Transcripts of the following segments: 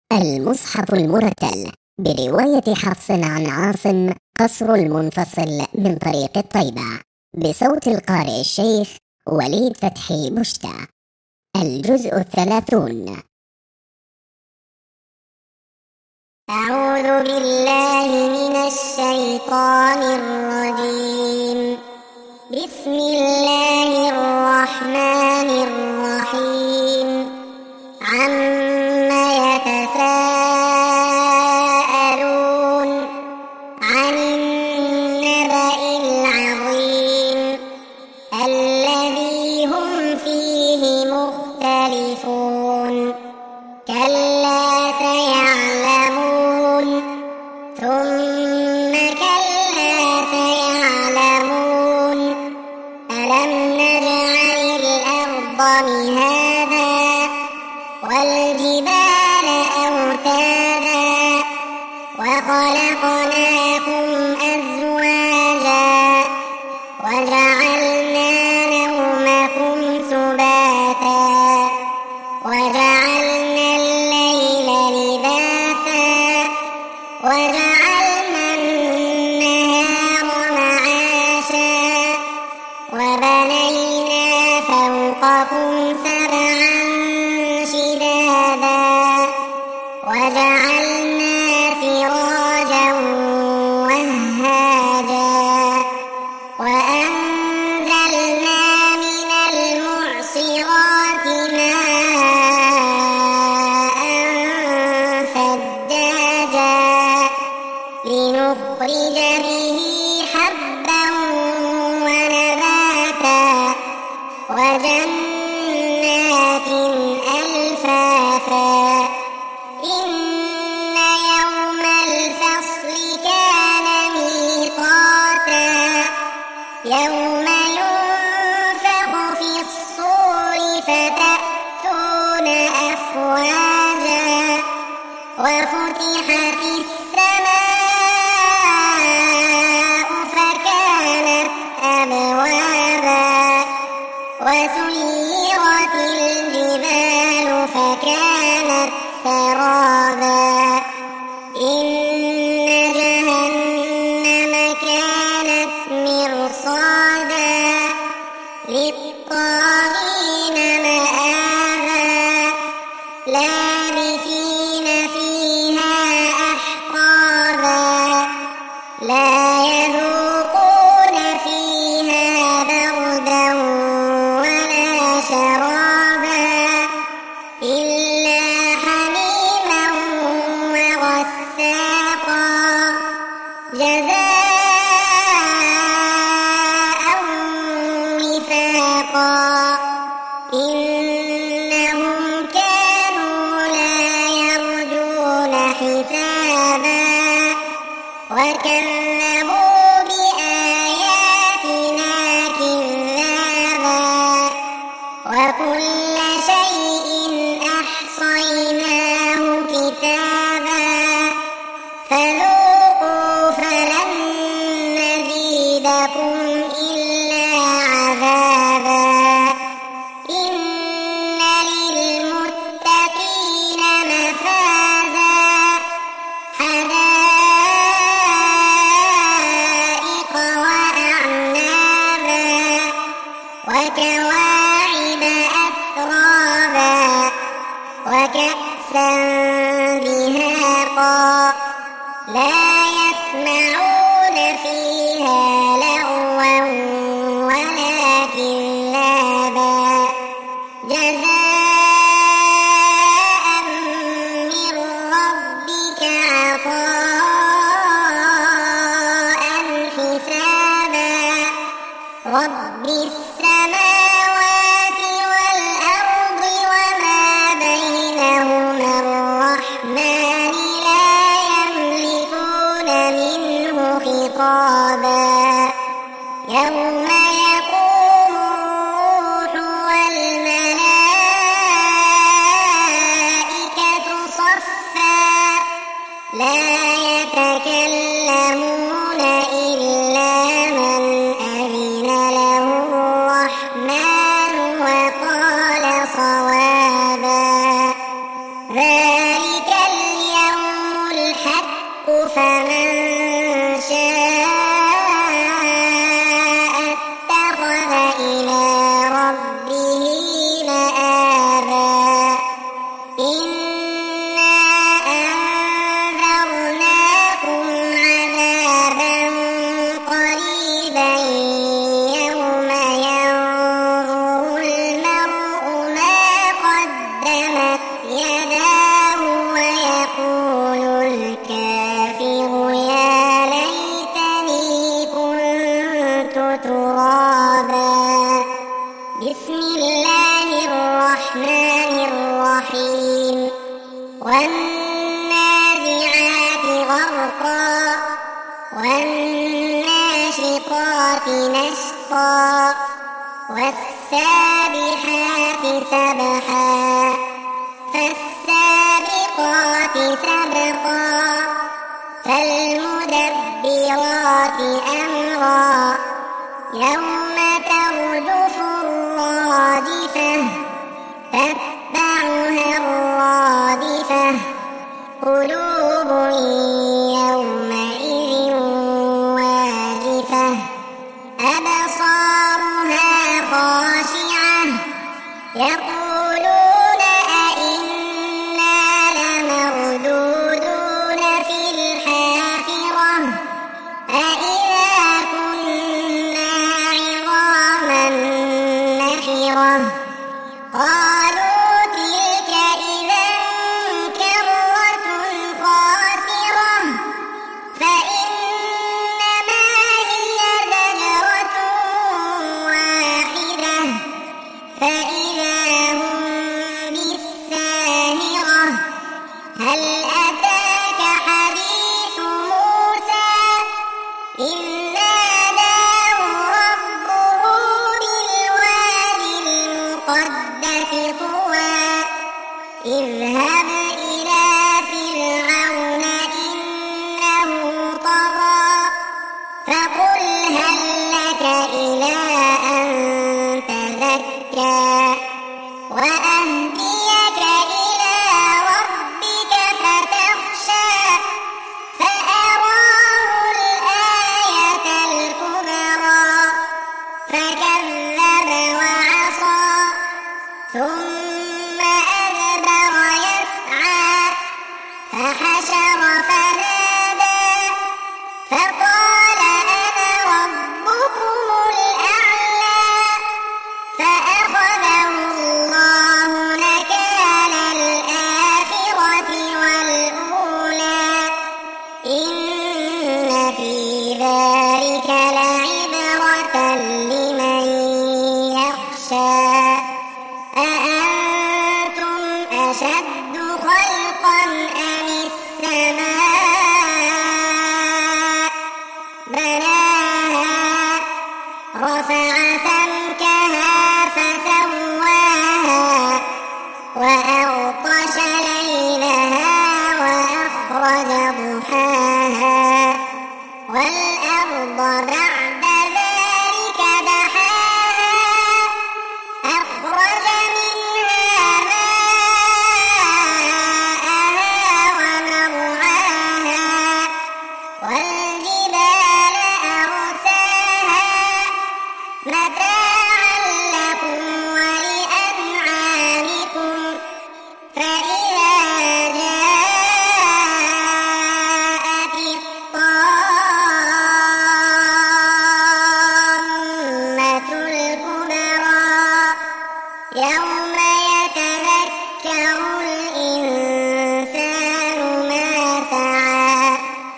المصحف المرتل برواية حفص عن عاصم قصر المنفصل من طريق الطيبة بصوت القارئ الشيخ وليد فتحي مشتى. الجزء 30. أعوذ بالله من الشيطان الرجيم. بسم الله الرحمن الرحيم. عما يتساءلون عن النبأ العظيم الذي هم فيه مختلفون. كلا سيعلمون ثم كلا سيعلمون. ألم نجعل الأرض مهادا والجبال أوتادا وخلقناكم أزواجا وجعلنا نومكم سباتا وجعلنا الليل لباسا وجعلنا النهار معاشا وبنينا فوقكم سبعا شدادا وجعلنا سراجا وهاجا وأنزلنا من المعصرات ماء ثجاجا لنخرج به حبا ونباتا وجنات ألفافا. إن يوم الفصل كان ميقاتا يوم ينفخ في الصور فتأتون أفواجا وفتحت السماء فكانت أبوابا وسيرت الجبال فكانت سرابا. إن جهنم كانت مرصادا للطاغين مآبا لابثين فيها أحقابا لا يذوقون فيها بردا ولا شرابا إلا حميما وغساقا جزاء وفاقا. إنهم كانوا لا يرجون حسابا وكذبوا بآياتنا كذابا وكل شيء أحصيناه كتابا فذوقوا فلن نزيدكم إلا عذابا. إن للمتقين مفازا حدائق وأعنابا وكواعب أترابا وكأسا دهاقا لا يسمعون فيها لغوا ولا كذابا جزاء من ربك عطاء حسابا. رب السماوات والأرض وما بينهما الرحمن لا يملكون منه خطابا. يوم يقوم الروح والملائكة صفا لا يتكلمون إلا من أذن له الرحمن وقال صوابا. ذلك فمن شاء اتخذ إلى ربه مآبا إنا أنذرناكم عذابا قريبا يوم ينظر المرء ما قدمت يداه ويقول الكافر يا ليتني كنت ترابا. بسم الله الرحمن الرحيم. والنازعات غرقا والناشطات نشطا والسابحات سبحا فالسابقات سبقا فالمدبرات أمرا يوم ترجف الراجفة تتبعها الرادفة قلوب يومئذ واجفة أبصارها خاشعة يقولون أئنا لمردودون في الحافرة أئذا كنا عظاما نخرة قالوا تلك إذا كرة خاسرة فإنما هي زجرة واحدة فإذا هم بالساهرة. هل أتاك حديث موسى إذ ناداه ربه بالوادي المقدس طوى اذهب إلى فرعون إنه طغى فقل هل لك إلى أن تزكى وأهديك إلى ربك فتخشى فأراه الآية الكبرى فكذب وعصى ثم أدبر يسعى فحشر فنادى فقال أنا ربكم الأعلى فأخذه الله نكال الآخرة والأولى إن في ذلك لعبرة لمن يخشى. أأنتم أشد خلقا أم السماء بناها رفع سمكها فسواها وأغطش ليلها وأخرج ضحاها والأرض بعد ذلك دحاها أخرج منها ماءها ومرعاها والجبال أرساها متاعا لكم ولأنعامكم فإذا جاءت الطامة الكبرى يوم يتذكر الإنسان ما سعى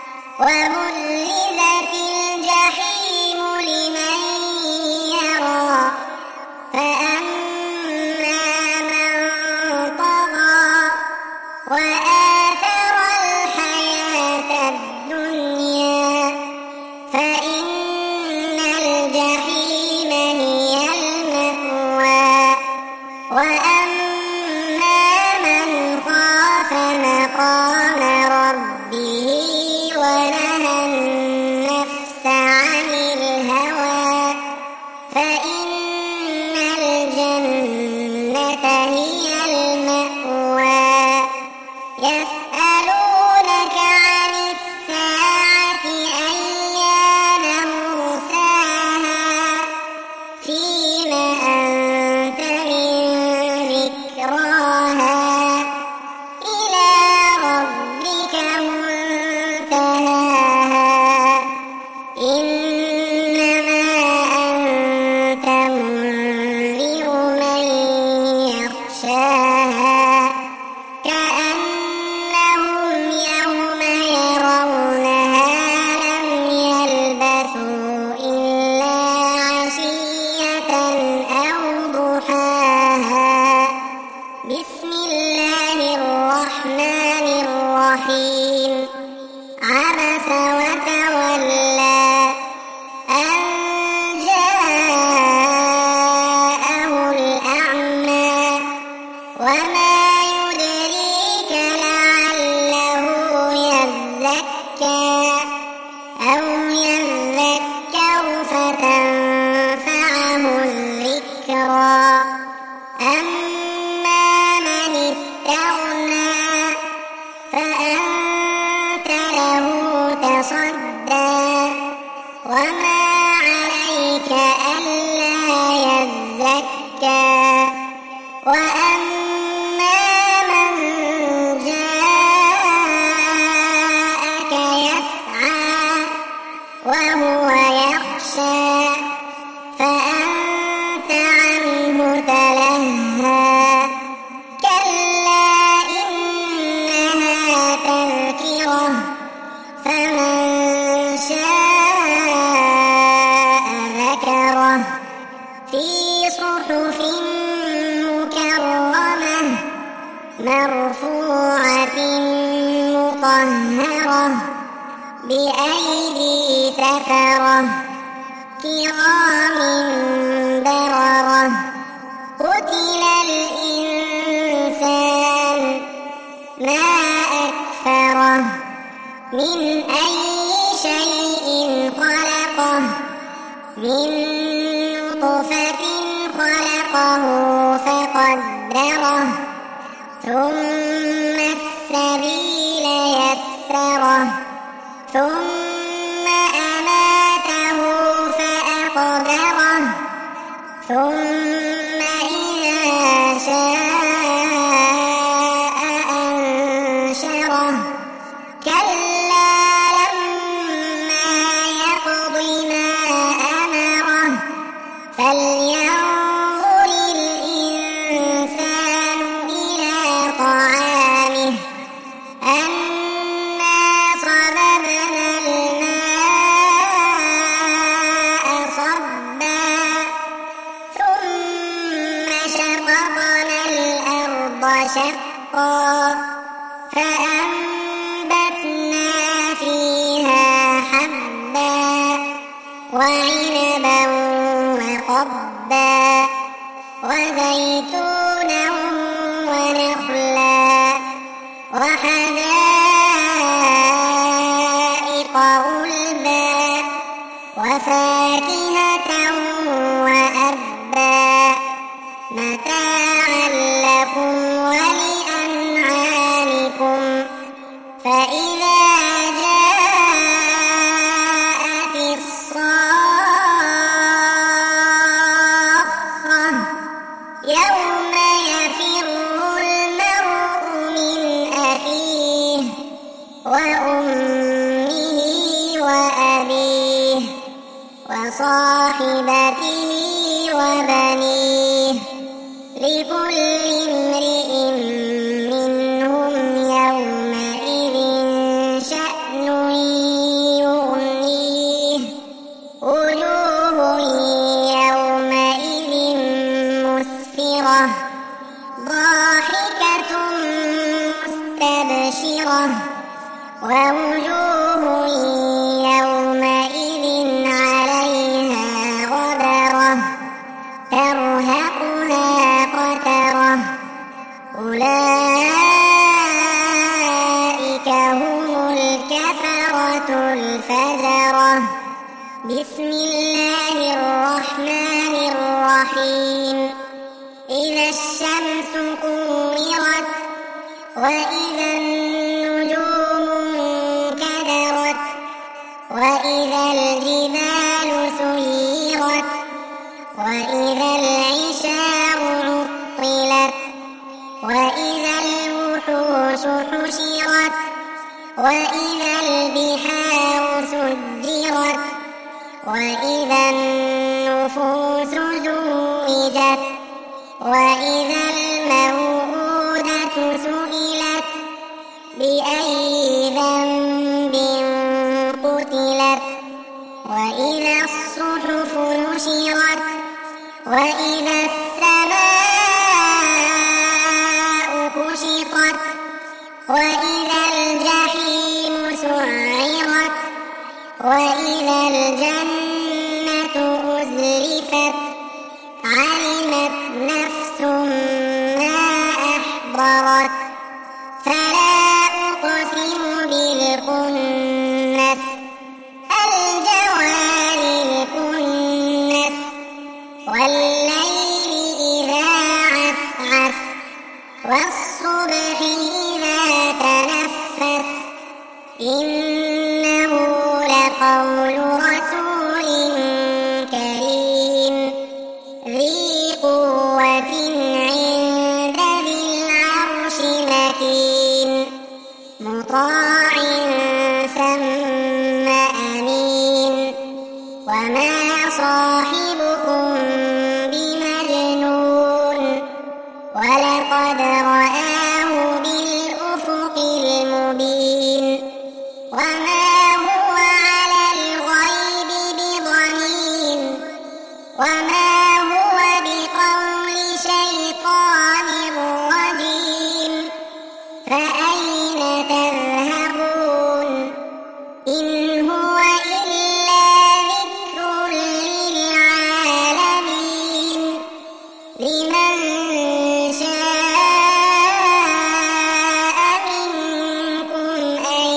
وبرزت الجحيم لمن يرى فأما من طغى وآثر الحياة الدنيا فإن الجحيم هي المأوى وأما من خاف مقام ربه ونهى النفس عن الهوى فإن الجنة هي المأوى. يسألونك عن الساعة الرحيم عبس وتولى أن جاءه الأعمى وما يدريك لعله يزكى أو يذكر فتنفعه الذكرى أما من استغنى فأنت له تصدى وما عليك ألا يزكى وأما من جاءك يسعى وهو يخشى فأنت عنه تلهى كلا إنها تذكرة فمن شاء ذكره في صحف مكرمة مرفوعة مطهرة بأيدي سفرة كرام بررة قتل الإنسان ما أكفره من أي شيء خلقه من نطفة خلقه فقدره ثم السبيل يسره ثم أماته فأقبره ثم إذا شاء أنشره كلا لما يقض ما أمره فلينظر الإنسان إلى طعامه أنا صببنا الماء صبا ثم شققنا الأرض شقا فأنبتنا فيها حبا وعنبا وقضبا وزيتونا ونخلا وحدائق غلبا وفاكهة وأبا متاعا لكم ولأنعامكم فإذا جاءت الصاخة يوم يفر المرء من أخيه وأمه وأبيه وصاحبته وبنيه لكل امرئ منهم يومئذ شأن يغنيه وجوه يومئذ مسفرة ضاحكة مستبشرة ووجوه يومئذ عليها غبرة ترهقها قترة أولئك هم الكفرة الفجرة بسم الله الرحمن الرحيم إذا الشمس كورت وإذا النجوم انكدرت وإذا الجبال سيرت وإذا العشار عطلت وإذا الوحوش حشرت وإذا البحار سجرت وإذا النفوس زوجت وإذا الموءودة سئلت بأي ذنب قتلت وإذا الصحف نشرت وإذا السماء كشطت وإذا الجحيم وإذا الجنة أزلفت علمت نفس ما أحضرت فلا أقسم بالخنس الجوار الكنس والليل إذا عسعس والصبح إذا تنفس إنه لقول رسول كريم ذي قوة عند ذي العرش مكين مطاع ثم أمين وما صاحبكم بمجنون ولقد رآه بالأفق المبين وما هو على الغيب بضنين وما هو بقول شيطان رجيم فأين تذهبون إن هو إلا ذكر للعالمين لمن شاء منكم أن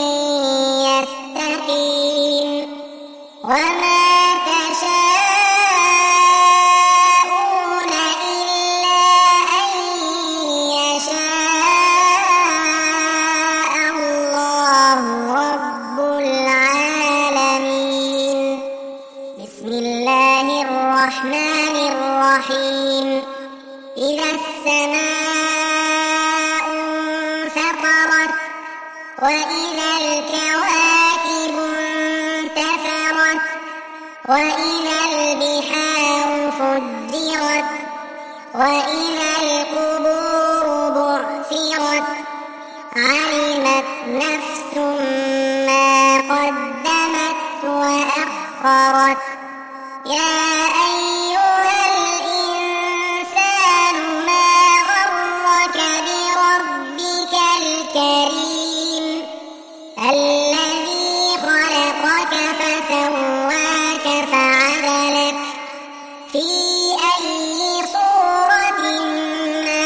يستقيم وما تشاءون إلا أن يشاء الله رب العالمين بسم الله الرحمن الرحيم إذا السماء انفطرت وإذا الكواكب انتثرت وإذا البحار فجرت وإذا القبور بعثرت علمت نفس ما قدمت وأخرت يا أيها الإنسان ما غرك بربك الكريم الذي خلقك فسواك فعدلك في أي صورة ما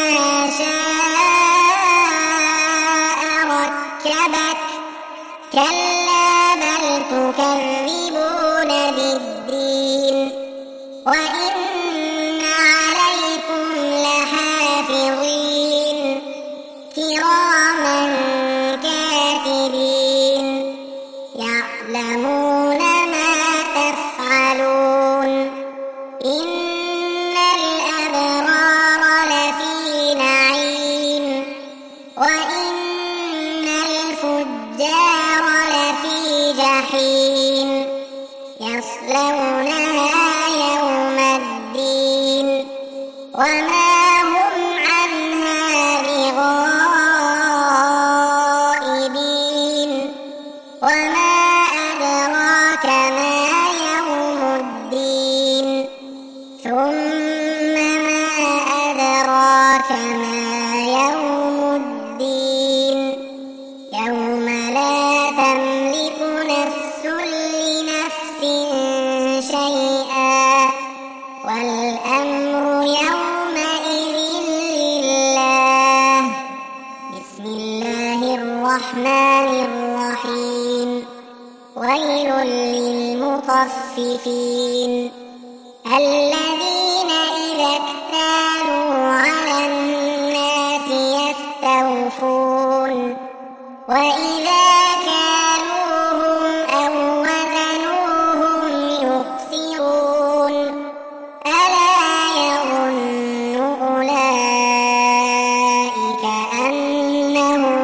شاء ركبك كلا بل تكذبون بالدين وإن عليكم لحافظين كراما كاتبين يعلمون ما تفعلون إن الأبرار لفي نعيم وإن الفجار لفي جحيم يصلونها يوم الدين وما هم عنها بغائبين وما أدراك ما يوم الدين ثم ما أدراك ما يوم الدين يوم لا تملك نفس لنفس شيئا والأمر يومئذ لله بسم الله الرحمن الرحيم ويل للمطففين الذين إذا اكتالوا على الناس يستوفون وإذا كالوهم أو وزنوهم يخسرون ألا يظن أولئك أنهم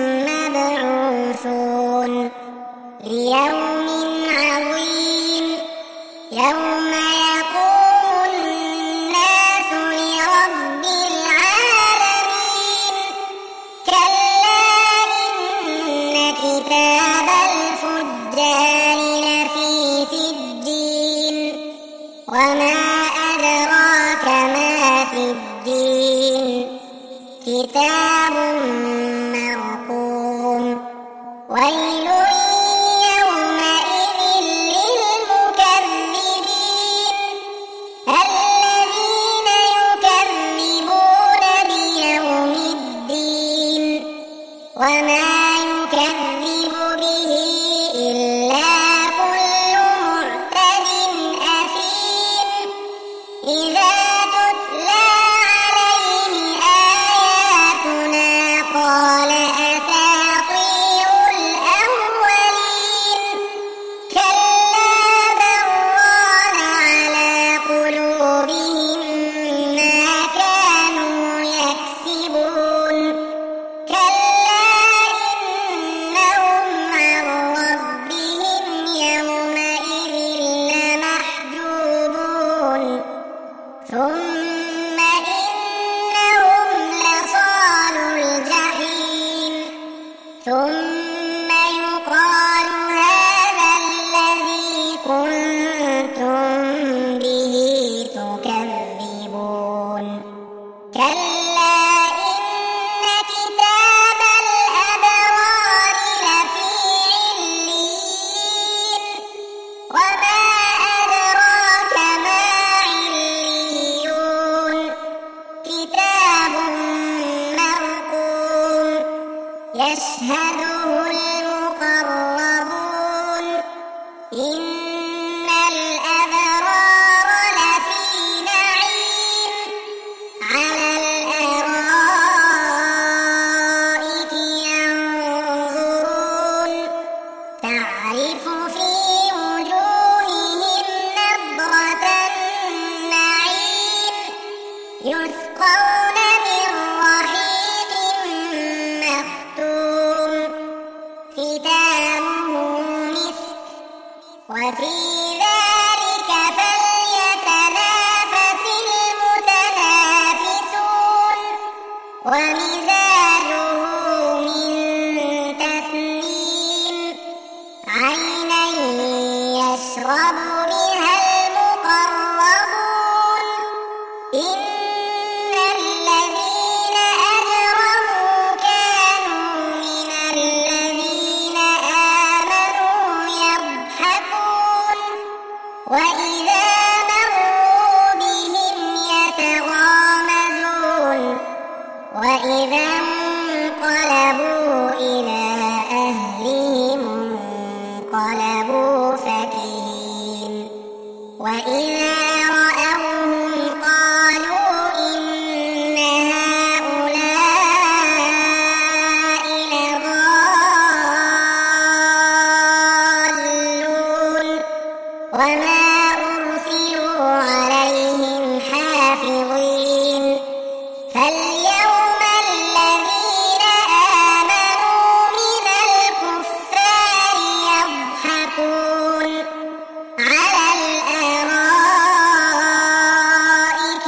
مبعوثون ليوم عظيم يوم يقوم الناس لرب العالمين كلا إن ثم يقال هذا الذي كنتم به تكذبون كلا إن كتاب الأبرار لفي عليين وما أدراك ما عليون كتاب مرقوم يشهده المقربون إن الأبرار لفي نعيم على الأرائك ينظرون تعرف في وجوههم نضرة النعيم يسقون من رحيق مختوم ختامه مسك وفي ذلك فليتنافس المتنافسون ومزاجه من تسنيم عينا يشرب بها المقربون إن الذين أجرموا كانوا من الذين آمنوا يضحكون وإذا مروا بهم يتغامزون وإذا انقلبوا إلى أهلهم انقلبوا فكهين وإذا رأوهم قالوا إن هؤلاء لضالون وما أرسلوا عليهم حافظين فاليوم الذين آمنوا من الكفار يضحكون على الأرائك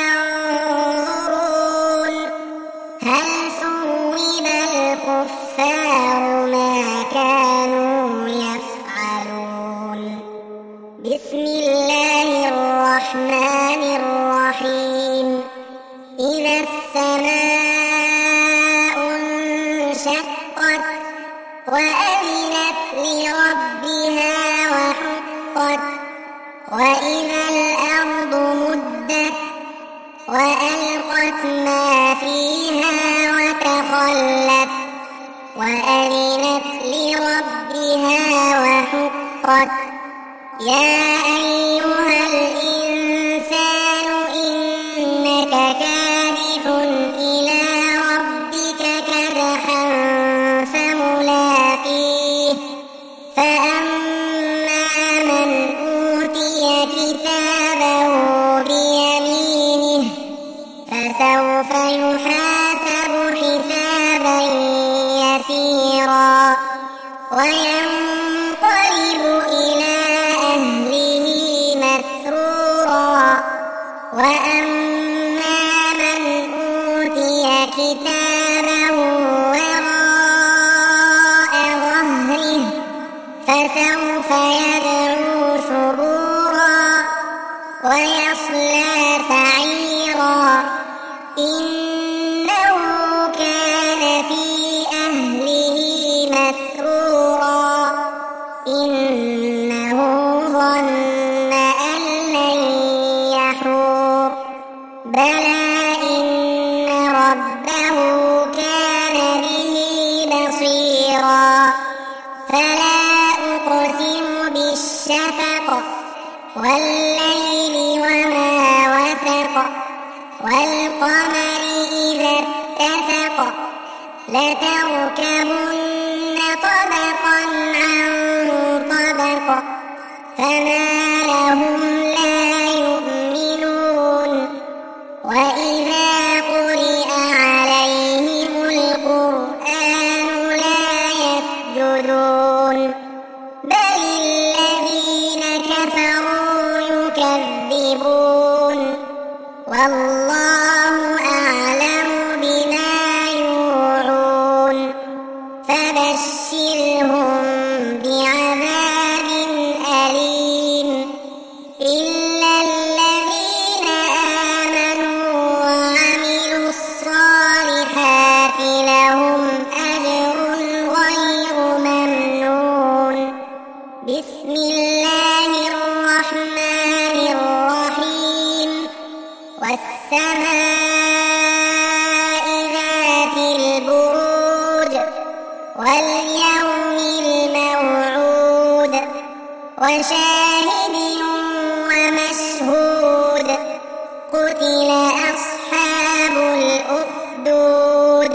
ينظرون هل ثوب الكفار ما كانوا يفعلون بسم الله الرحمن الرحيم إذا السماء انشقت وأذنت لربها وحقت وإذا الأرض مدت وألقت ما فيها وتخلت وأذنت لربها وحقت يا أيها الإنسان إنك كادح إلى ربك كدحا فملاقيه فأما من أوتي كتابه بيمينه فسوف يحاسب حسابا يسيرا وينقلب إلى أهله مسرورا وأما من أوتي كتابه وراء ظهره فسوف يدعو ثبورا ويصلى سعيرا إنه كان في أهله مسرورا إنه ظن أن لن يحور بلى إن ربه كان به بصيرا فلا أقسم بالشفق والليل وما وسق والقمر إذا اتسق لتركبن طبقا عن طبق فما لهم لا يؤمنون وإذا قرئ عليهم القرآن لا يسجدون بل الذين كفروا يكذبون والله أعلم بما يوعون فبشرهم فبشرهم بعذاب أليم إلا الذين آمنوا وعملوا الصالحات لهم أجر غير ممنون. بسم الله الرحمن الرحيم. والسماء ذات البروج واليوم الموعود وشاهد ومشهود. قتل أصحاب الأخدود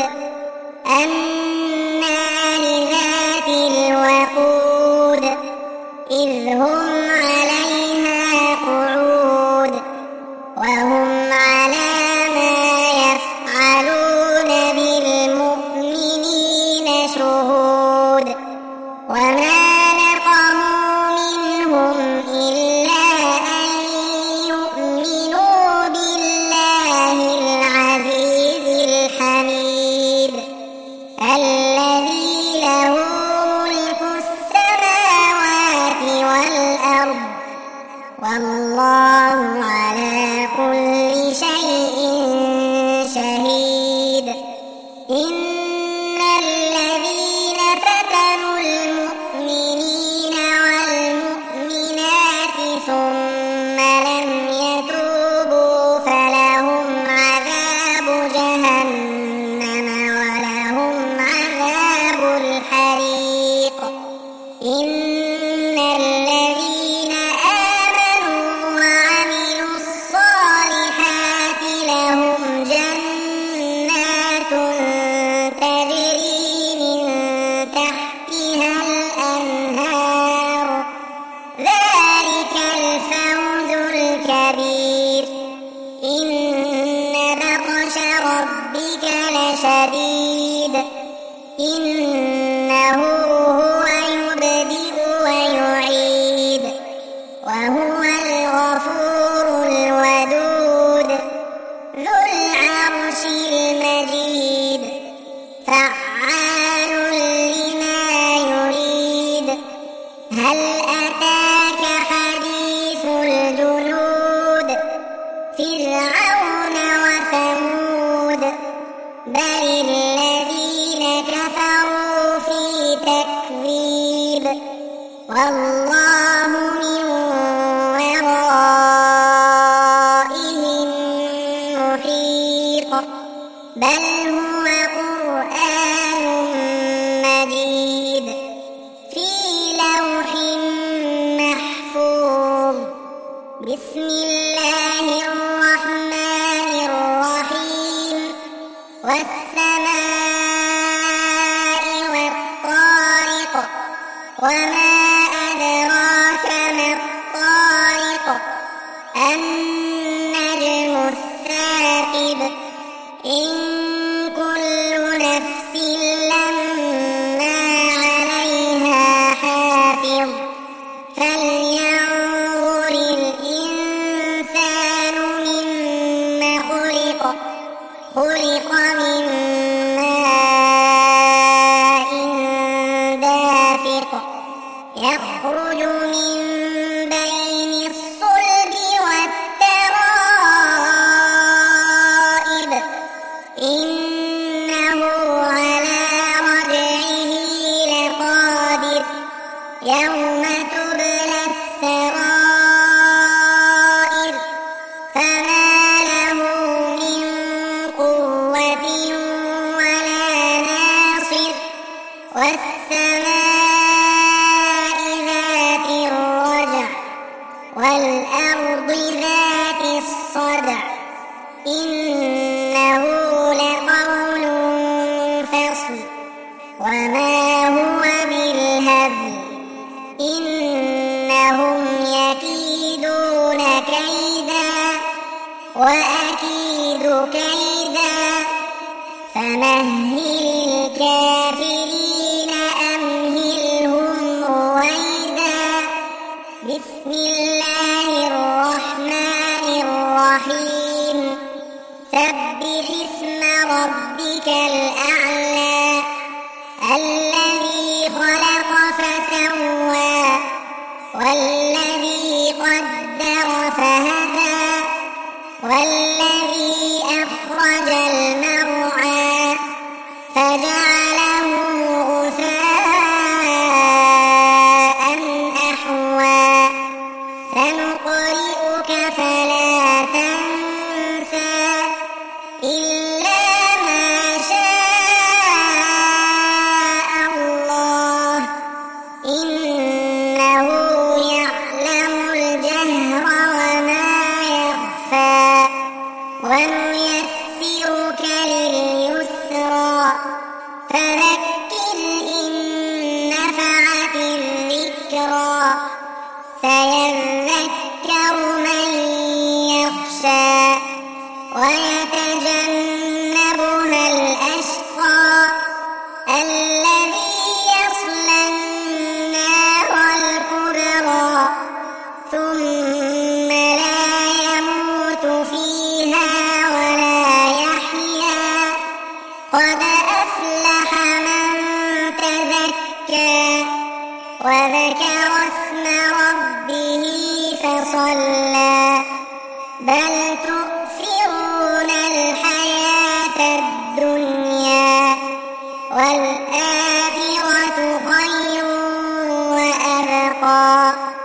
النار ذات الوقود إذ هم عليها قعود وهم على ما يفعلون بالمؤمنين شهود. وما نقموا منهم إلا أن يؤمنوا بالله العزيز الحميد الذي له ملك السماوات والأرض والله على كل شيء شهيد. إن الذين فتنوا المؤمنين والمؤمنات ثم لم يتوبوا فلهم عذاب جهنم ولهم عذاب الحريق. إن الذين آمنوا وعملوا الصالحات لهم جنات تجري من تحتها الأنهار ذلك الفوز الكبير. إن بطش ربك لشديد إنه هو يبدئ ويعيد وهو الغفور الودود ذو العرش المجيد فعال لما يريد. هل أتاك حديث الجنود فرعون وثمود بل الذين كفروا في تكذيب والله من ورائهم محيط. بل هو قرآن مجيد في لوح محفوظ. بسم الله الرحمن الرحيم. والسماء والطارق وما أدراك ما الطارق النجم الثاقب إن كل نفس لما عليها حافظ فلينظر الإنسان مما خلق. خلق من ماء دافق يخرج من بين الصلب والترائب إنه على رجعه لقادر يوم تبلى السرائر فما له من قوة ولا ناصر. والسماء ذات الرجع والأرض ذات الصدع إنه لقول فصل وما هو بالهزل. إنهم يكيدون كيدا وأكيد كيدا فمهل الكافرين أمهلهم رويدا. بسم الله الرحمن الرحيم. سبح اسم ربك الأعلى الذي ذكرا سيذكر من يخشى ويتجنبها الأشقى الذي يصلى النار الكبرى ثم لا يموت فيها ولا يحيا قد أفلح من تزكى وذكر اسم ربه فصلى بل تؤثرون الحياة الدنيا والآخرة خير وأبقى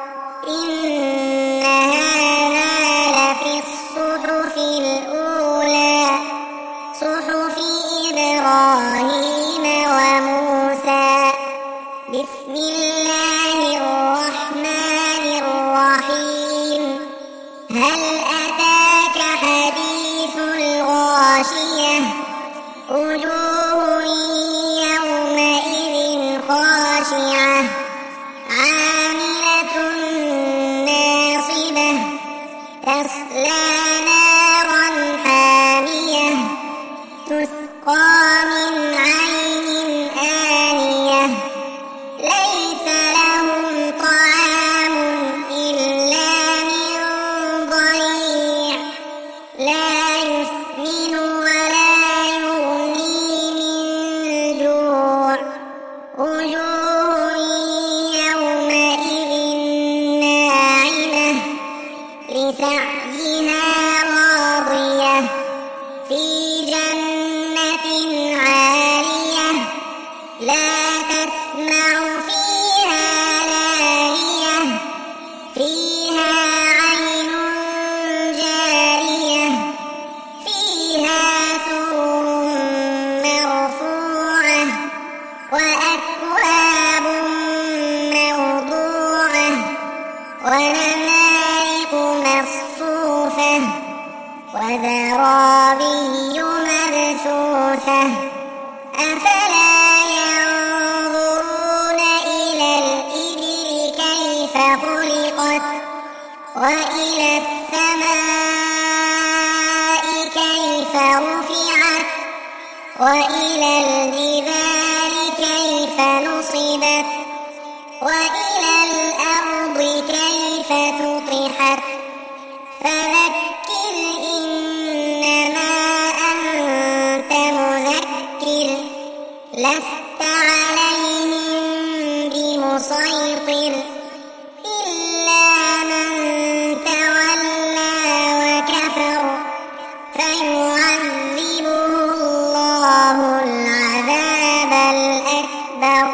إن هذا لفي الصحف الأولى صحف إبراهيم وموسى بسم الله الرحمن الرحيم هل أتاك حديث الغاشية وجوه يومئذ خاشعة عاملة ناصبة تصلى نارا حامية تسقى من عين آنية ليس لهم طعام إلا من ضريع لا يسمن ولا يغني من جوع وجوه يومئذ ناعمة لسعيها راضية في جنة عالية لا تسمع فيها لاغية فيها عين جارية فيها سرر مرفوعة وأكواب موضوعة ونمارق مصفوفة وزرابي مبثوثة أفلا ينظرون إلى الإبل كيف خلقت وإلى السماء كيف رفعت وإلى الجبال كيف نصبت وإلى الأرض كيف سطحت فذكر إنما أنت مذكر لست عليهم بمسيطر إلا من تولى وكفر فيعذبه الله العذاب الأكبر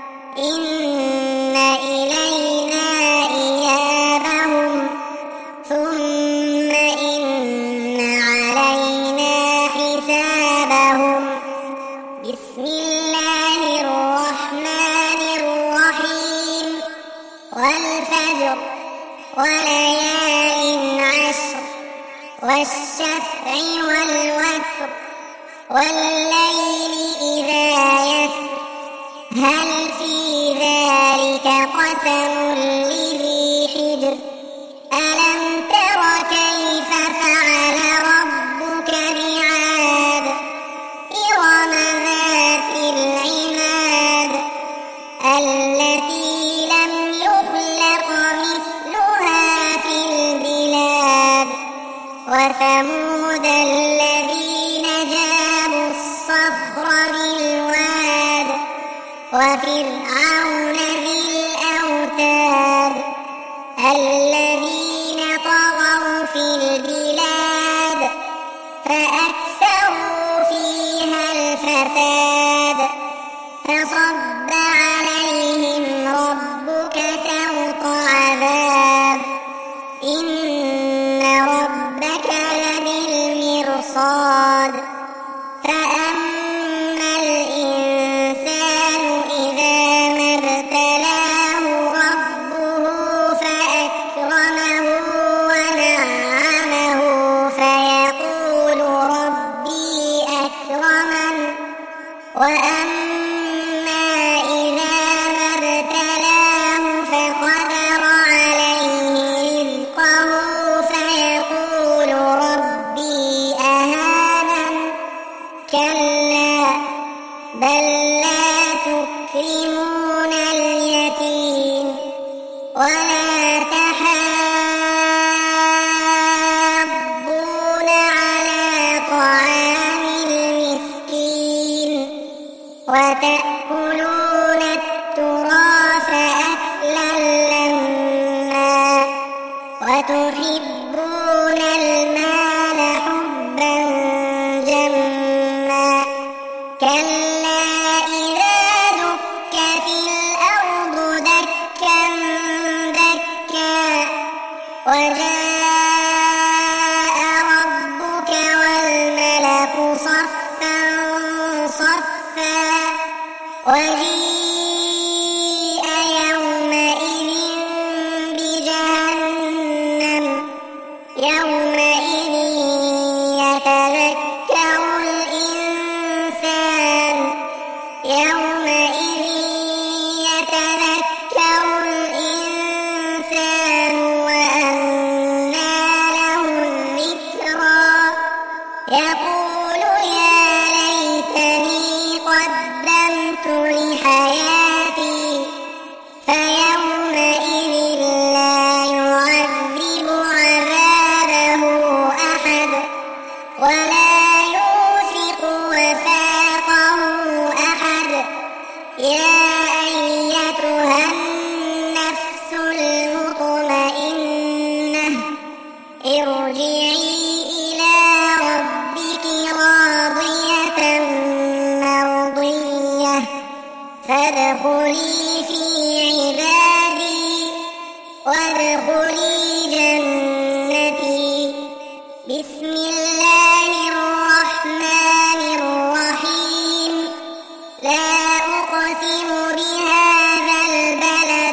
إن إلينا إيابهم ثم إن علينا حسابهم بسم الله الرحمن الرحيم والفجر وليال عشر والشفع والوتر والليل إذا يسر هل في ذلك قسم لذي حجر ألم تر كيف فعل ربك بعاد إرم ذات العماد التي لم يخلق مثلها في البلاد وثمود الذين جابوا الصخر بالواد وفرعون ذي الأوتاد الذين طغوا في البلاد فأكثروا فيها الفساد فصب عليهم ربك سوط عذاب إن ربك لبالمرصاد فأما الإنسان إذا ما ابتلاه ربه فأكرمه ونعمه فيقول ربي أكرمن وأما ولا تحاضون على طعام المسكين وتأكلون التراث أكلا لما وتحبون المال حبا جما كلا إذا دكت الأرض دكا دكا وجاء ربك والملك صفا صفا وجيء يومئذ بجهنم يومئذ يتذكر الإنسان يومئذ يتذكر الإنسان وأنى له الذكرى يقول يا ليتني قدمت لحياتي فيومئذ لا يعذب عذابه أحد ولا يوثق وثاقه أحد يا أيتها النفس المطمئنة ارجعي إلى ربك راضية مرضية فادخلي في عبادي وادخلي جنتي بسم الله الرحمن الرحيم لا أقسم بهذا البلد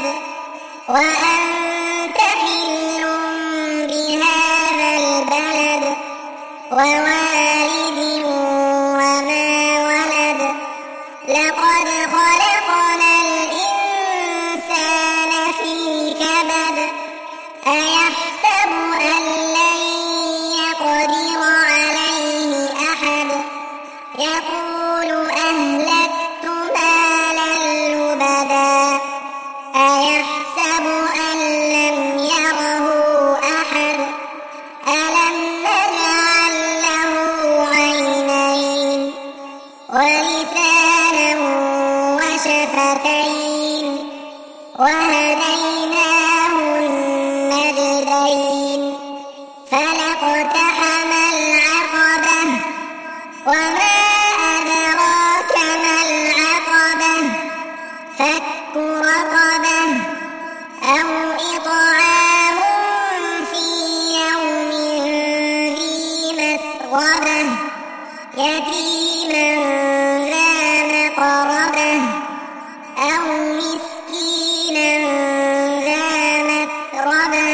وأنت حل بهذا البلد ووالد وما ولد لقد خلقنا الإنسان في كبد أيحسب أن لن يقدر عليه أحد يقول أهلكت مالا لبدا أيحسب أن لم يره أحد ألم نجعل له عينين ولسانا وشفتين وهديناه النجدين فلاقتحم العقبة وما أدراك ما العقبة فك رقبة أو إطعام في يوم ذي مسغبة يتيما ذا مقربة أو مسكينا ذا متربة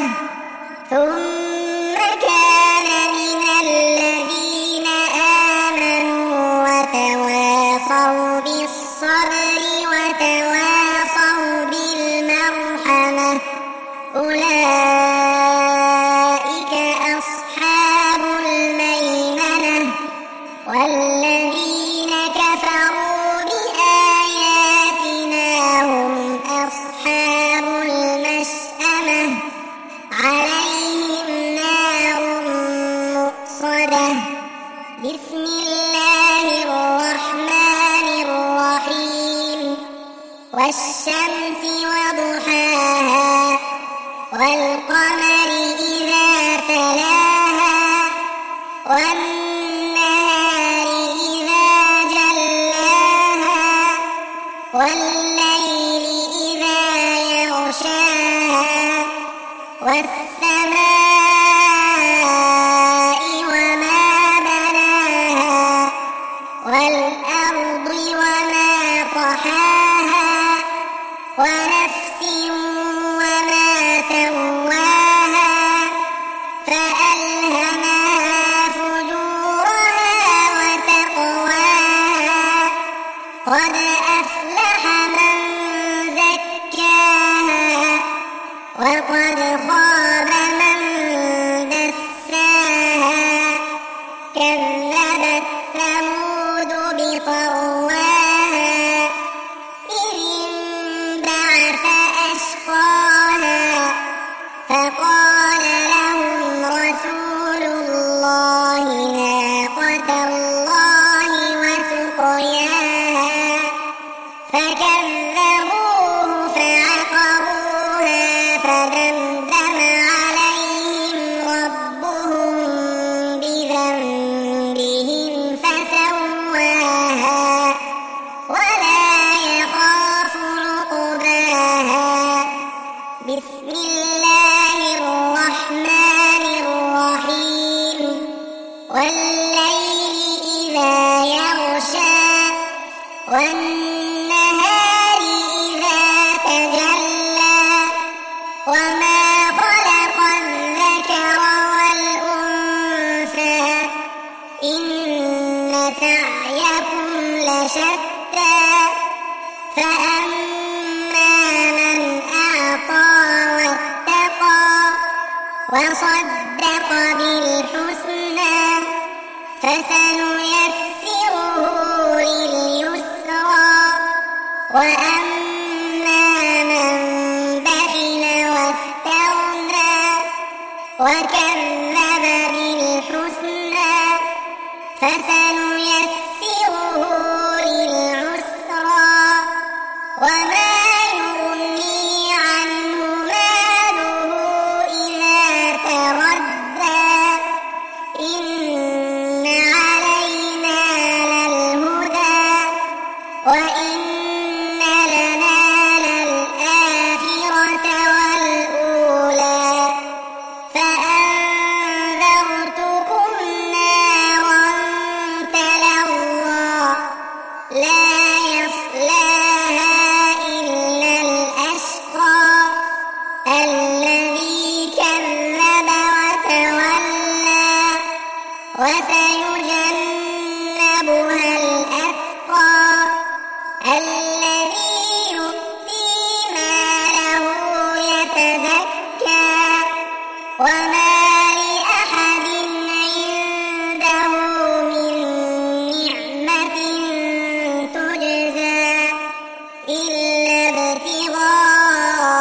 ثم كان من الذين آمنوا وتواصوا بالصبر وتواصوا بالمرحمة أولئك أصحاب الميمنة والذين كفروا بآياتنا هم أصحاب المشأمة عليهم نار مؤصدة بسم الله الرحمن الرحيم والشمس وضحاها والقمر إذا تلاها والنهار إذا جلاها والليل إذا يغشاها والسماء وما بناها والأرض وما طحاها ونفس وما سواها فألهمها فجورها وتقواها قد أفلح من زكاها وقد خاب من دساها كذبت ثمود بطغواها إذ انبعث أشقاها سقاها فقال لهم رسول الله ناقة الله وسقياها فكذبوه فعقروها فدمدم عليهم ربهم بذنبهم فسواها ولا يخاف عقباها. بسم الله الرحمن الرحيم. والليل إذا يغشى والنهار إذا تجلى وما خلق الذكر والأنثى إن سعيكم لشتى فأما من أعطى واتقى وصدق بالحسنى فسنيسره لليسرى وأما من بخل واستغنى وكذب بالحسنى فسنيسره للعسرى وما يغني عنه ماله إذا تردى إن علينا للهدى وإن لنا للآخرة والأولى فأنذرتكم نارا تلظى لا يصلاها إلا الأشقى الذي كذب وتولى وسيجنبها الأتقى الذي يؤتي ماله يتزكى وما لأحد عنده من نعمة تجزى إلا ابتغاء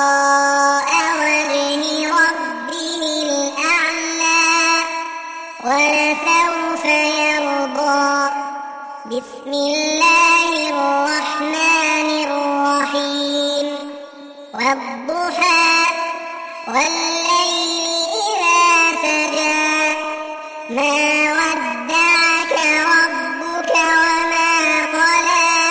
وجه ربه الأعلى ولسوف يرضى. بسم الله الرحمن الرحيم. والضحى والليل إذا سجى ما ودعك ربك وما قلى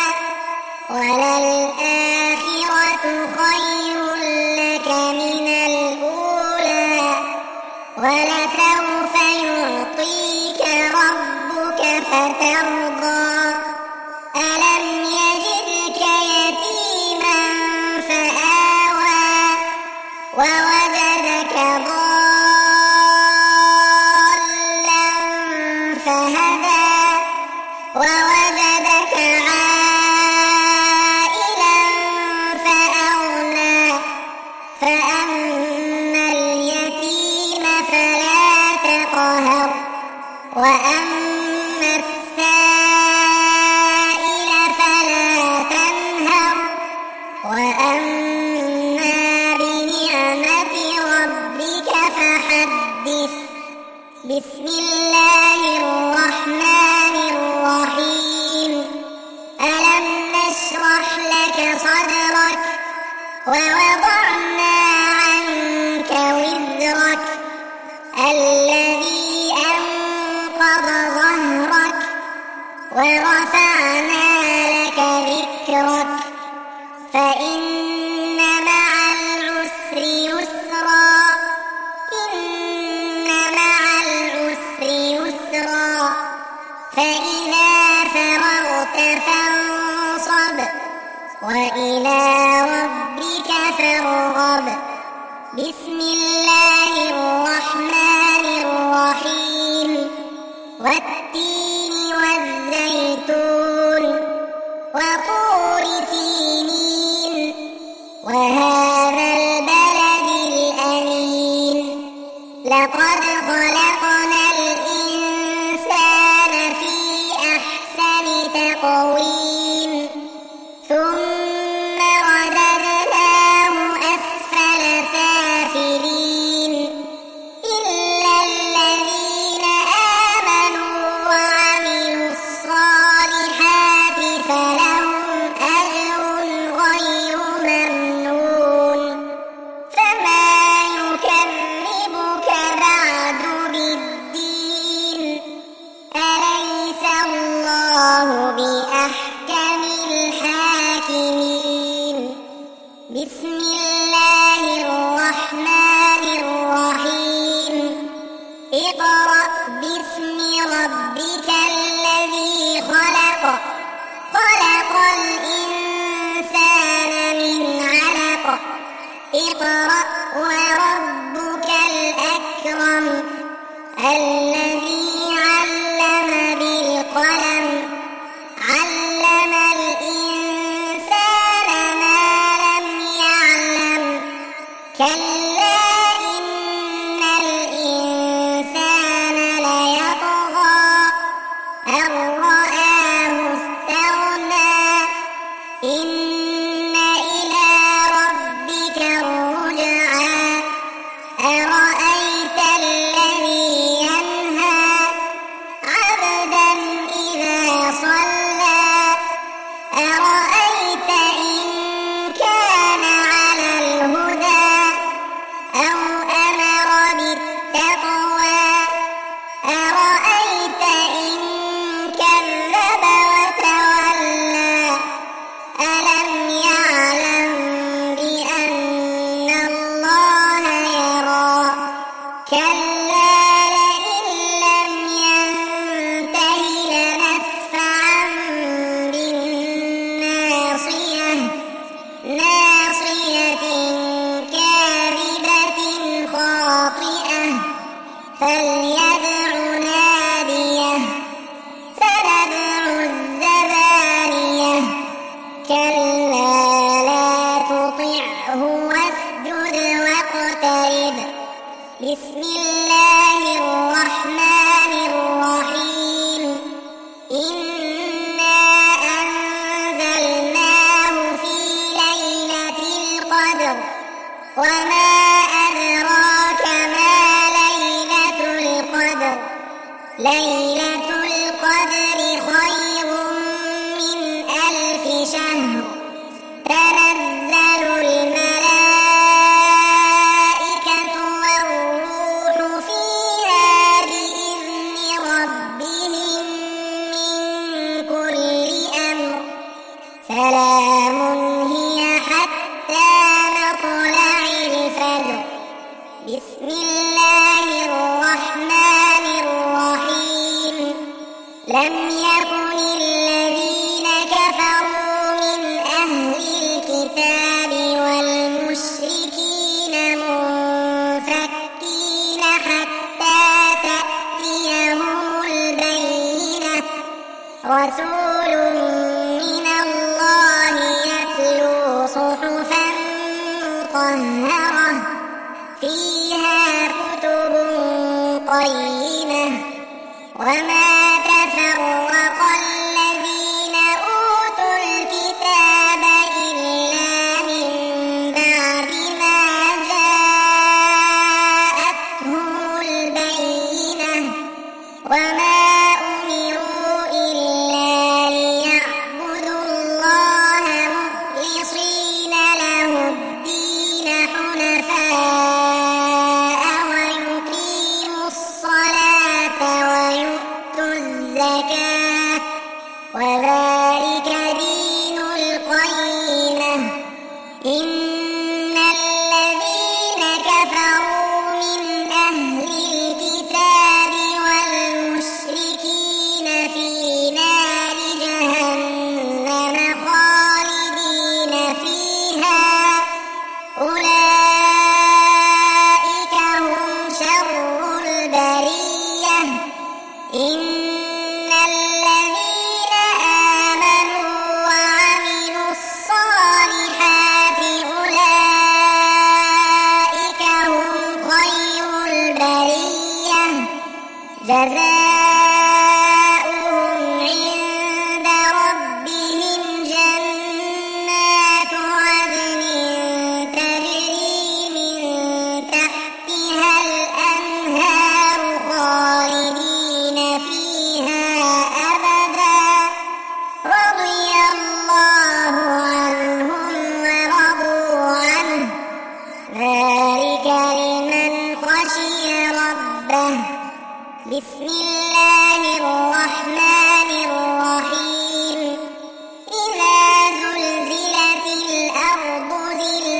وللآخرة خير لك من الأولى ولسوف يعطيك ربك فترضى. ألم يجدك يتيما فآوى ووجدك ضالا فهدى ووجدك عائلا فأغنى فأما اليتيم فلا تقهر وأما السائل فلا تنهر وأما بنعمة ربك فحدث. بسم الله الرحمن الرحيم. ألم نشرح لك صدرك ووضعنا عنك وزرك الذي أنقض ظهرك ورفعنا لك ذكرك فإن مع العسر يسرا إن مع العسر يسرا فإذا فرغت فانصب وإلى ربك فارغب. بسم الله الرحمن الرحيم. والتين والزيتون وطور سينين وهذا البلد الأمين لقد خلقنا الإنسان في أحسن تقويم ثم رددناه أسفل بسم الله الرحمن الرحيم اقرأ باسم ربك الذي خلق خلق الإنسان من علق اقرأ وربك الأكرم الذي علم بالقلم علم الإنسان ما لم يعلم كلا إن الإنسان ليطغى أن رآه استغنى إن إلى ربك الرجعى أرأيت الذي ينهى عبدا إذا صلى أرأيت إن كان على الهدى أو أمر بالتقوى أرأيت إن كذب وتولى ألم يعلم بأن الله يرى كلا لئن لم ينته لنسفعا بالناصية ناصية كاذبة خاطئة فليدع ناديه سندع الزبانية كلا لا تطعه واسجد واقترب بسم الله الرحمن الرحيم إنا أنزلناه في ليلة القدر وما أدراك ما ليلة القدر ليلة القدر خير من 1000 شهر تنزل الملائكة والروح فيها بإذن ربهم من كل أمر سلام هي حتى مطلع الفجر بسم الله الرحمن الرحيم لم يكن الذين كفروا من أهل الكتاب والمشركين منفكين حتى تأتيهم البينة رسول من الله يتلو صحفا مطهرة فيها كتب قيمة وما تفرق الذين أوتوا الكتاب إلا من بعد ما جاءتهم البينة وما أمروا إلا ليعبدوا الله مخلصين له الدين حنفاء ويقيموا الصلاة ويؤتوا الزكاة وذلك دين القيمة إن الذين كفروا من أهل الكتاب والمشركين في نار جهنم خالدين فيها أولئك هم شر البرية إن الذين آمنوا وعملوا الصالحات أولئك هم خير البرية جزاؤهم عند ربهم جنات عدن تجري من تحتها الأنهار خالدين فيها أبدا رضي الله عنهم ورضوا عنه ذلك لمن خشي ربه بسم الله الرحمن الرحيم إذا زلزلت الأرض زلزالها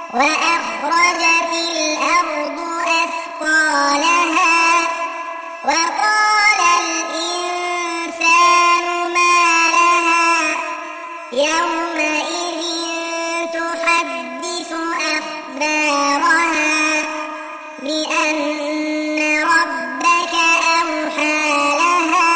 وأخرجت الأرض أثقالها وقال الإنسان ما لها يومئذ تحدث أخبارها بأن ربك أوحى لها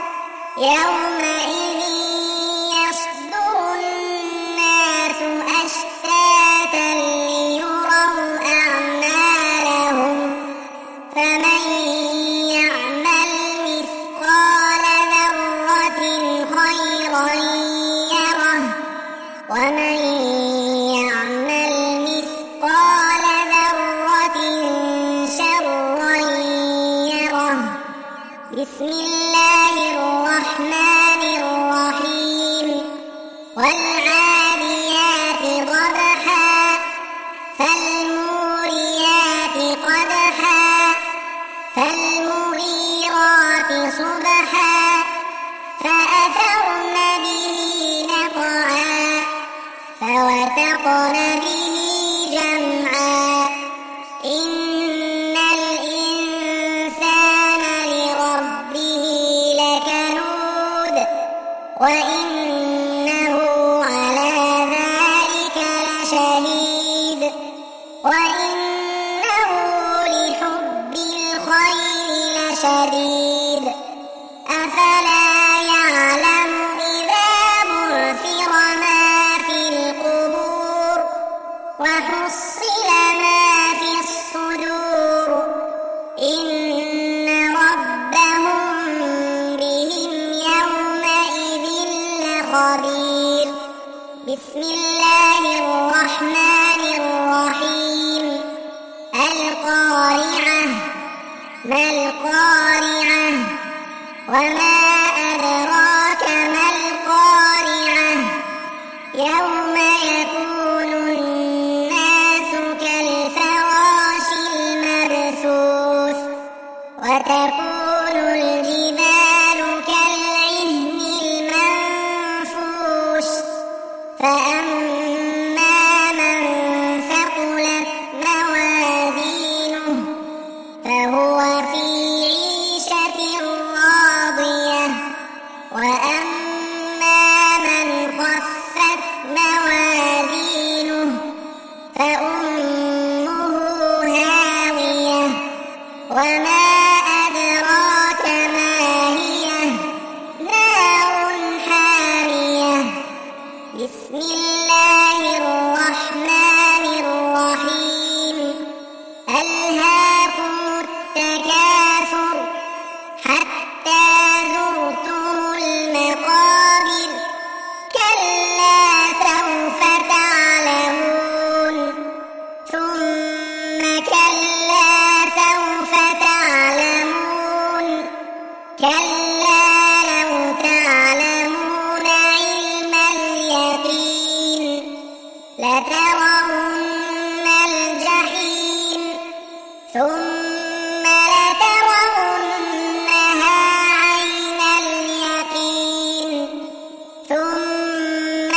يومئذ يصدر الناس أشتاتا ليروا أعمالهم فمن يعمل مثقال ذرة خيرا يره ومن يعمل مثقال ذرة شرا يره. بسم الله الرحمن الرحيم. والعاديات ضبحا فالموريات قدحا فالمغيرات صبحا فأثرن به نقعا فوسطن به جمعا إن الإنسان لربه لكنود وإنه على ذلك لشهيد وإنه لحب الخير لشديد أفلا يعلم إذا بعثر ما في القبور وحصل ما في الصدور إن ربهم بهم يومئذ لخبير. بسم الله الرحمن الرحيم. القارعة ما القارعة وما أدراك ما القارعة يوم يكون الناس كالفراش المبثوث وتكون الجبال كالعهن المنفوش فأما من ثقلت موازينه فهو في عيشة راضية وأما من خفت موازينه فأمه هاوية وما أدراك ما هي نار حامية. بسم الله الرحمن الرحيم. ألهاكم التكاثر حتى زرتم المقابر كلا سوف تعلمون ثم كلا سوف تعلمون كلا لو تعلمون علم اليقين لترون الجحيم ثم لترونها عين اليقين ثم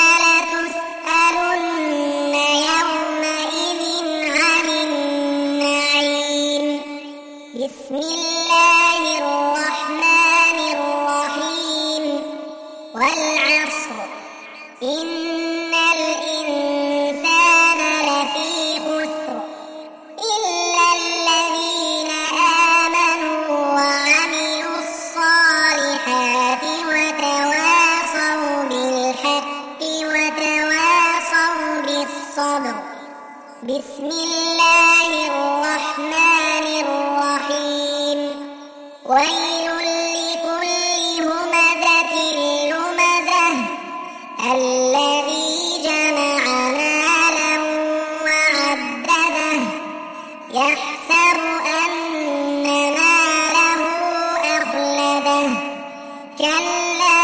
لتسألن يومئذ عن النعيم. بسم الله الرحمن الرحيم. والعصر إن الإنسان لفي خسر إلا الذين آمنوا وعملوا الصالحات وتواصوا بالحق وتواصوا بالصبر. بسم الله الرحمن الرحيم. ويل لكل همزة لمزة الذي جمع مالا وعدده يحسب أن ماله أخلده كلا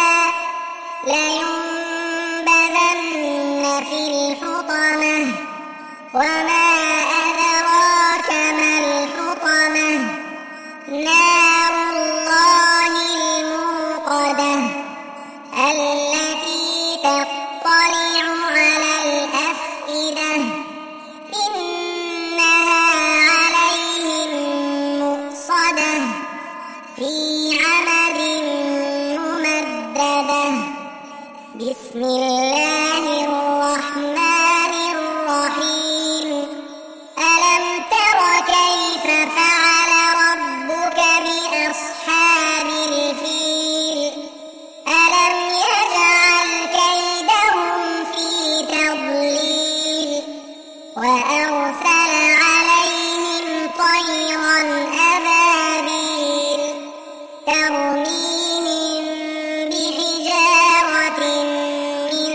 لينبذن في الحطمة وما أدراك ما الحطمة نار الله بسم الله الرحمن الرحيم ألم تر كيف فعل ربك بأصحاب الفيل ألم يجعل كيدهم في تضليل وأرسل عليهم طيرا أبابيل ترميهم بحجارة من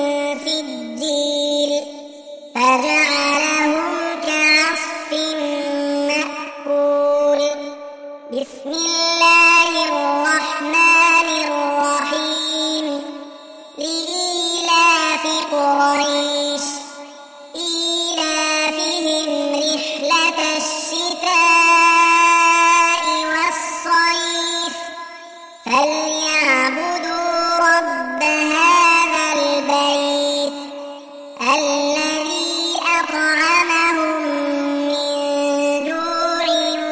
سجيل فجعلهم كعصف مأكول بسم الله الرحمن الرحيم لإيلاف قريش إيلافهم رحلة الشتاء والصيف فليعبدوا رب هذا البيت الذي أطعمهم من جوع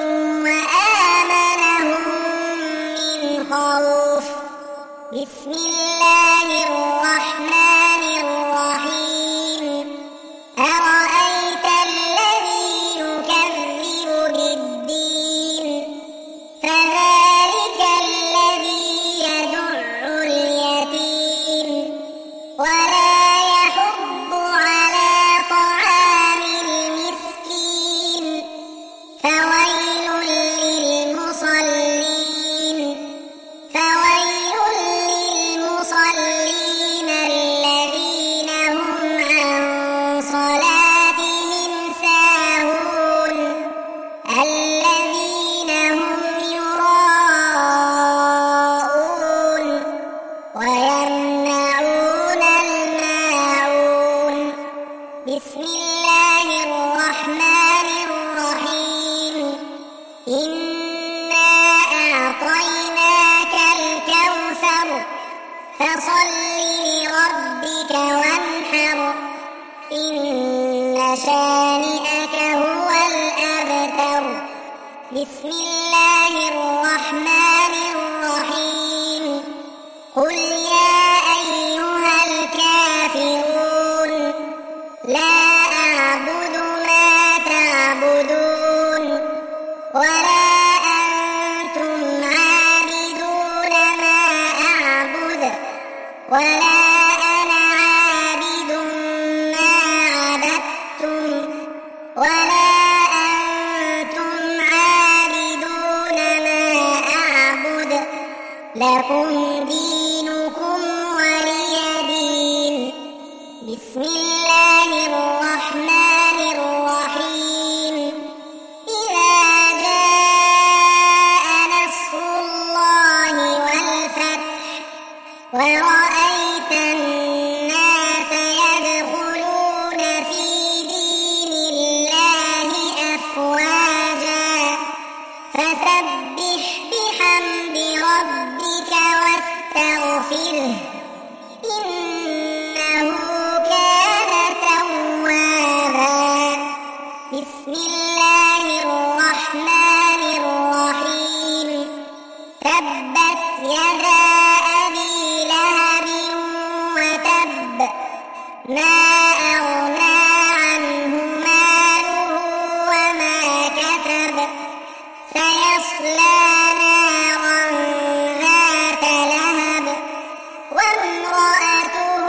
وآمنهم من خوف بسم الله الرحمن الرحيم أرأيت الذي يكذب بالدين فذلك الذي يدع اليتيم ولا يحض على طعام المسكين فويل للمصلين الذين هم عن صلاتهم ساهون الذين هم يراءون ويمنعون الماعون بسم الله الرحمن الرحيم إنا أعطيناك الكوثر فصل لربك وانحر إن شانئك هو الأبتر بسم الله الرحمن الرحيم قل يا أيها الكافرون لا أعبد ما تعبدون ولا أنتم عابدون ما أعبد ولا أنا عابد ما عبدتم ولا أنتم عابدون ما أعبد لكم دينكم ولي دين بسم الله الرحمن الرحيم إذا جاء نصر الله والفتح ورأيت الناس يدخلون في دين الله أفواجا فسبح بحمد ربك واستغفره إنه كان توابا بسم الله الرحمن الرحيم تبت يدا أبي لهب وتب ما أغنى عنه ماله وما كسب سيصلى نارا ذات لهب وامرأته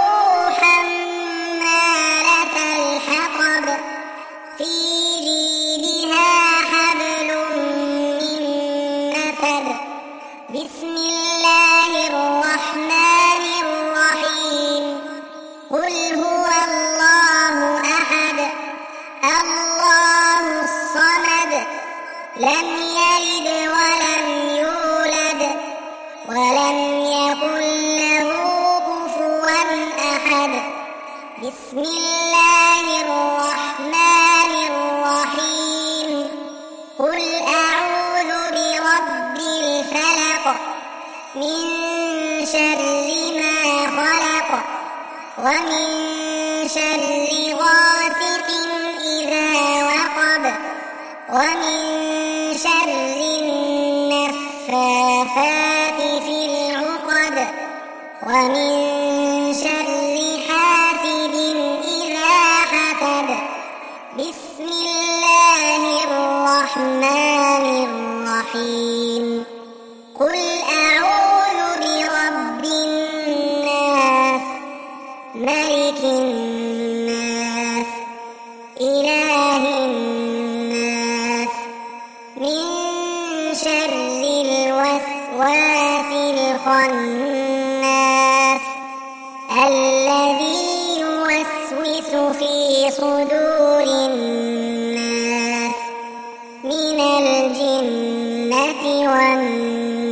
حمالة الحطب في جيدها حبل من مسد بسم الله الرحمن الرحيم قل هو الله أحد الله الصمد لم يلد ولم يولد ولم يكن له كفوا أحد بسم الله الرحمن الرحيم قل أعوذ برب الفلق من شر ما خلق ومن شر غاسق إذا وقب ومن شر النفاثات في العقد ومن شر الرحمن الرحيم قل أعوذ برب الناس ملك الناس إله الناس من شر الوسواس الخناس الذي يوسوس في صدور الناس من الجنة والناس